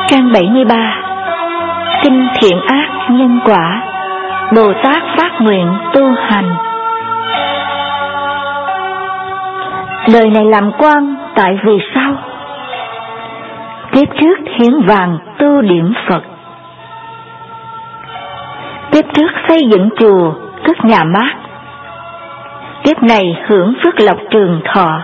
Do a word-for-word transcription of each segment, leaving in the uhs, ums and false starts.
Trang bảy mươi ba. Kinh Thiện Ác Nhân Quả. Bồ Tát phát nguyện tu hành. Đời này làm quan tại vì sao? Kiếp trước hiến vàng tu điểm Phật. Kiếp trước xây dựng chùa, cất nhà mát. Kiếp này hưởng phước lộc trường thọ.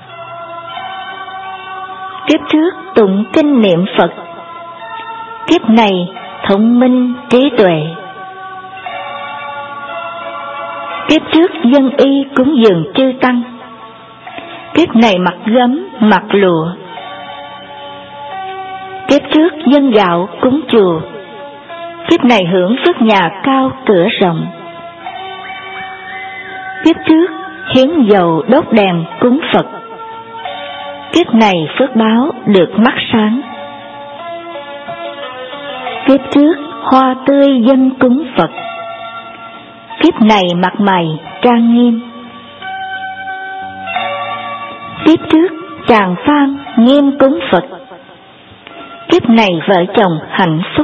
Kiếp trước tụng kinh niệm Phật. Kiếp này thông minh trí tuệ. Kiếp trước dân y cúng dường chư tăng. Kiếp này mặc gấm mặc lụa. Kiếp trước dân gạo cúng chùa. Kiếp này hưởng phước nhà cao cửa rộng. Kiếp trước hiến dầu đốt đèn cúng Phật. Kiếp này phước báo được mắt sáng. Kiếp trước hoa tươi dân cúng Phật. Kiếp này mặt mày trang nghiêm. Kiếp trước chàng Phan nghiêm cúng Phật. Kiếp này vợ chồng hạnh phúc.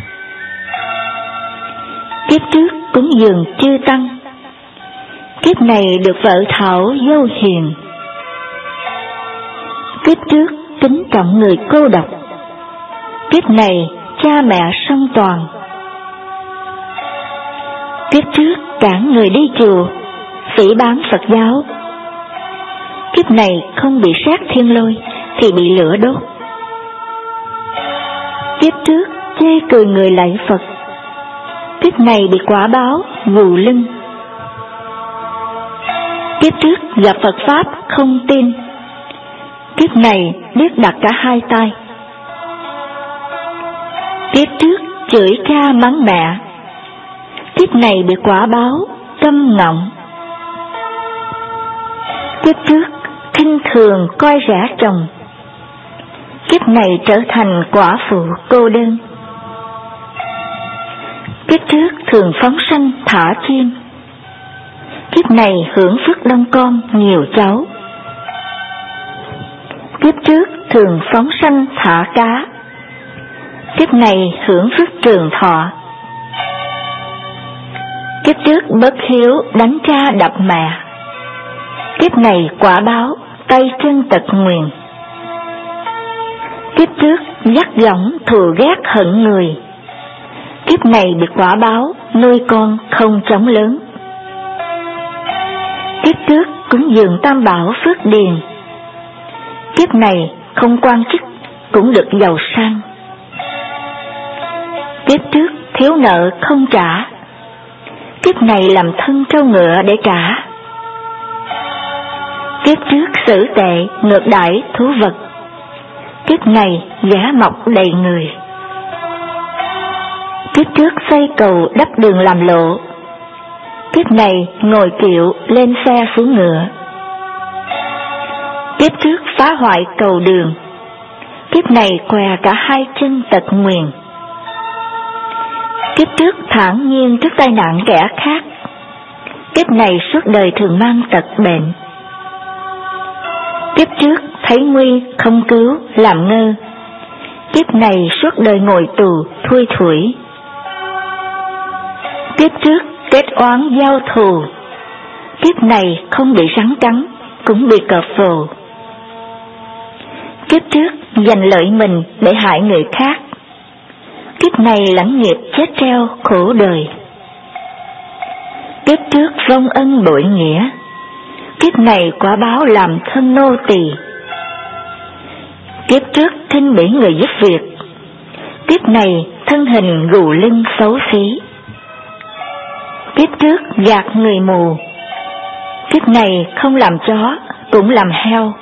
Kiếp trước cúng dường chư tăng. Kiếp này được vợ Thảo dâu hiền. Kiếp trước kính trọng người cô độc. Kiếp này cha mẹ song toàn. Kiếp trước cản người đi chùa, phỉ báng Phật giáo. Kiếp này không bị sát thiên lôi thì bị lửa đốt. Kiếp trước chê cười người lạy Phật. Kiếp này bị quả báo gù lưng. Kiếp trước gặp Phật Pháp không tin. Kiếp này biết đặt cả hai tay. Kiếp trước chửi cha mắng mẹ. Kiếp này bị quả báo câm ngọng. Kiếp trước khinh thường coi rẻ chồng. Kiếp này trở thành quả phụ cô đơn. Kiếp trước thường phóng sanh thả chim. Kiếp này hưởng phước đông con nhiều cháu. Kiếp trước thường phóng sanh thả cá. Kiếp này hưởng phước trường thọ. Kiếp trước bất hiếu đánh cha đập mẹ. Kiếp này quả báo tay chân tật nguyền. Kiếp trước dắt dỏng thù ghét hận người. Kiếp này bị quả báo nuôi con không trống lớn. Kiếp trước cúng dường tam bảo phước điền. Kiếp này không quan chức cũng được giàu sang. Kiếp trước thiếu nợ không trả. Kiếp này làm thân trâu ngựa để trả. Kiếp trước xử tệ ngược đãi thú vật. Kiếp này ghẻ mọc đầy người. Kiếp trước xây cầu đắp đường làm lộ. Kiếp này ngồi kiệu lên xe xuống ngựa. Kiếp trước phá hoại cầu đường. Kiếp này què cả hai chân tật nguyền. Kiếp trước thản nhiên trước tai nạn kẻ khác. Kiếp này suốt đời thường mang tật bệnh. Kiếp trước thấy nguy không cứu làm ngơ. Kiếp này suốt đời ngồi tù thui thủi. Kiếp trước kết oán giao thù. Kiếp này không bị rắn cắn cũng bị cọp vồ. Kiếp trước giành lợi mình để hại người khác. Kiếp này lãnh nghiệp chết treo khổ đời. Kiếp trước vong ân bội nghĩa. Kiếp này quả báo làm thân nô tỳ. Kiếp trước khinh bỉ người giúp việc. Kiếp này thân hình gù lưng xấu xí. Kiếp trước gạt người mù. Kiếp này không làm chó cũng làm heo.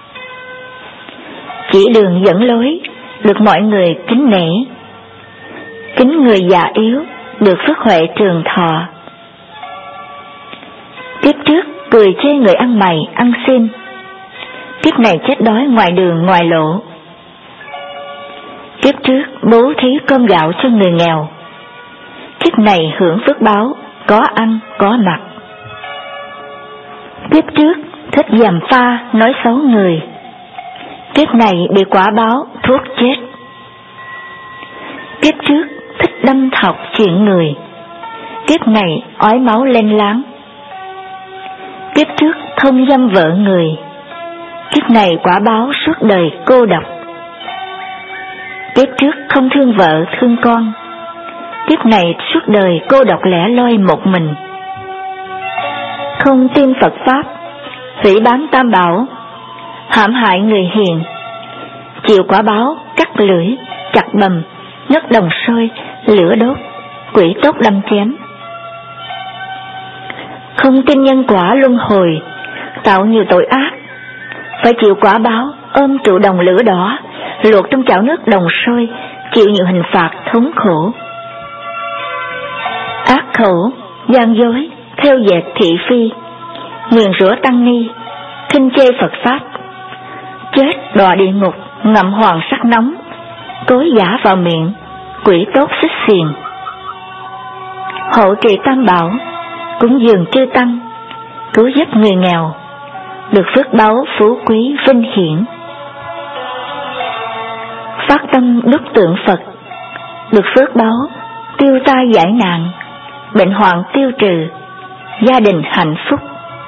Chỉ đường dẫn lối được mọi người kính nể. Kính người già yếu được phước huệ trường thọ. Kiếp trước cười chê người ăn mày ăn xin. Kiếp này chết đói ngoài đường ngoài lộ. Kiếp trước bố thí cơm gạo cho người nghèo. Kiếp này hưởng phước báo có ăn có mặc. Kiếp trước thích gièm pha nói xấu người. Kiếp này bị quả báo thuốc chết. Kiếp trước thích đâm thọc chuyện người, kiếp này ói máu lên láng. Kiếp trước thông dâm vợ người, kiếp này quả báo suốt đời cô độc. Kiếp trước không thương vợ thương con, kiếp này suốt đời cô độc lẻ loi một mình. Không tin Phật Pháp, hủy bán tam bảo, hãm hại người hiền, chịu quả báo cắt lưỡi, chặt bầm, ngất đồng sôi, lửa đốt, quỷ tốt đâm chém. Không tin nhân quả luân hồi, tạo nhiều tội ác, phải chịu quả báo ôm trụ đồng lửa đỏ, luộc trong chảo nước đồng sôi, chịu nhiều hình phạt thống khổ. Ác khẩu, gian dối, theo dệt thị phi, nguyền rủa tăng ni, khinh chê Phật Pháp, chết đọa địa ngục, ngậm hoàng sắc nóng, cối giả vào miệng, quỷ tốt xích xiềng. Hộ trì tam bảo, cúng dường chư tăng, cứu giúp người nghèo, được phước báu phú quý vinh hiển. Phát tâm đúc tượng Phật, được phước báu tiêu tai giải nạn, bệnh hoạn tiêu trừ, gia đình hạnh phúc.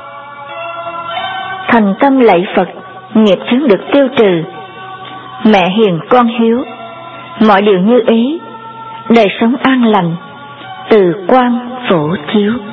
Thành tâm lạy Phật, nghiệp chướng được tiêu trừ, mẹ hiền con hiếu, mọi điều như ý, đời sống an lành, từ quan phổ chiếu.